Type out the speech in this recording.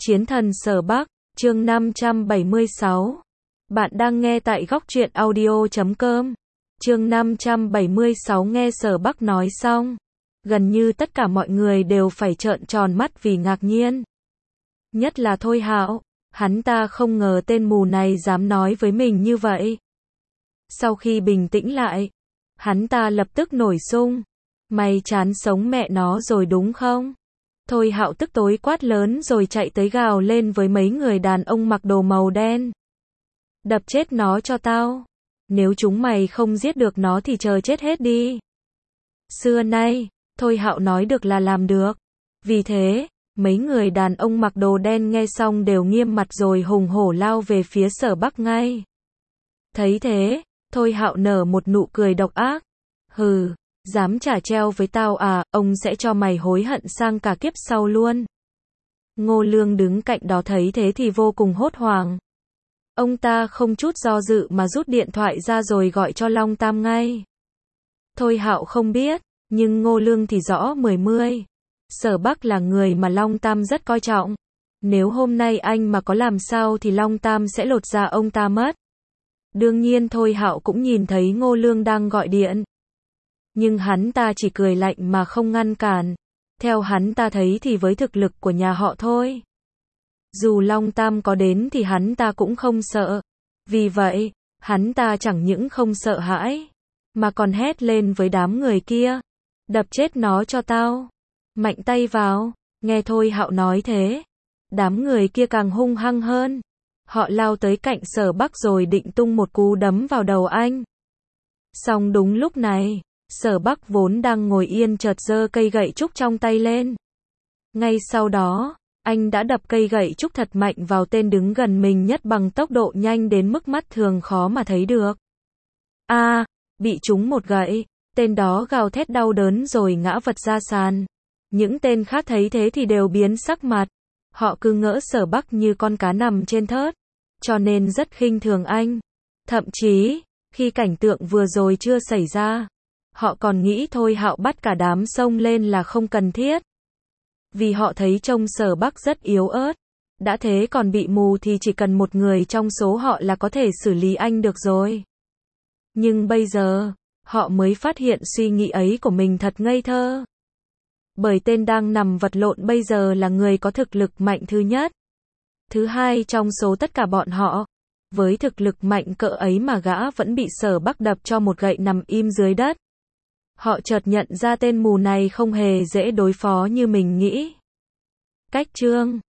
Chiến thần Sở Bắc, chương 576. Bạn đang nghe tại góc truyện audio.com. Chương 576 nghe Sở Bắc nói xong. Gần như tất cả mọi người đều phải trợn tròn mắt vì ngạc nhiên. Nhất là Thôi Hạo, hắn ta không ngờ tên mù này dám nói với mình như vậy. Sau khi bình tĩnh lại, hắn ta lập tức nổi sung. Mày chán sống mẹ nó rồi đúng không? Thôi Hạo tức tối quát lớn rồi chạy tới gào lên với mấy người đàn ông mặc đồ màu đen. Đập chết nó cho tao. Nếu chúng mày không giết được nó thì chờ chết hết đi. Xưa nay, Thôi Hạo nói được là làm được. Vì thế, mấy người đàn ông mặc đồ đen nghe xong đều nghiêm mặt rồi hùng hổ lao về phía Sở Bắc ngay. Thấy thế, Thôi Hạo nở một nụ cười độc ác. Hừ, dám trả treo với tao à, ông sẽ cho mày hối hận sang cả kiếp sau luôn. Ngô Lương đứng cạnh đó thấy thế thì vô cùng hốt hoảng. Ông ta không chút do dự mà rút điện thoại ra rồi gọi cho Long Tam ngay. Thôi Hạo không biết, nhưng Ngô Lương thì rõ mười mươi. Sở Bắc là người mà Long Tam rất coi trọng. Nếu hôm nay anh mà có làm sao thì Long Tam sẽ lột da ông ta mất. Đương nhiên Thôi Hạo cũng nhìn thấy Ngô Lương đang gọi điện. Nhưng hắn ta chỉ cười lạnh mà không ngăn cản. Theo hắn ta thấy thì với thực lực của nhà họ Thôi, dù Long Tam có đến thì hắn ta cũng không sợ. Vì vậy, hắn ta chẳng những không sợ hãi, mà còn hét lên với đám người kia. Đập chết nó cho tao. Mạnh tay vào. Nghe Thôi Hạo nói thế, đám người kia càng hung hăng hơn. Họ lao tới cạnh Sở Bắc rồi định tung một cú đấm vào đầu anh. Song đúng lúc này, Sở Bắc vốn đang ngồi yên chợt giơ cây gậy trúc trong tay lên. Ngay sau đó, anh đã đập cây gậy trúc thật mạnh vào tên đứng gần mình nhất bằng tốc độ nhanh đến mức mắt thường khó mà thấy được. Bị trúng một gậy, tên đó gào thét đau đớn rồi ngã vật ra sàn. Những tên khác thấy thế thì đều biến sắc mặt. Họ cứ ngỡ Sở Bắc như con cá nằm trên thớt, cho nên rất khinh thường anh. Thậm chí, khi cảnh tượng vừa rồi chưa xảy ra, họ còn nghĩ Thôi Hạo bắt cả đám xông lên là không cần thiết. Vì họ thấy trông Sở Bắc rất yếu ớt. Đã thế còn bị mù thì chỉ cần một người trong số họ là có thể xử lý anh được rồi. Nhưng bây giờ, họ mới phát hiện suy nghĩ ấy của mình thật ngây thơ. Bởi tên đang nằm vật lộn bây giờ là người có thực lực mạnh thứ nhất. Thứ hai trong số tất cả bọn họ. Với thực lực mạnh cỡ ấy mà gã vẫn bị Sở Bắc đập cho một gậy nằm im dưới đất. Họ chợt nhận ra tên mù này không hề dễ đối phó như mình nghĩ. Cách chương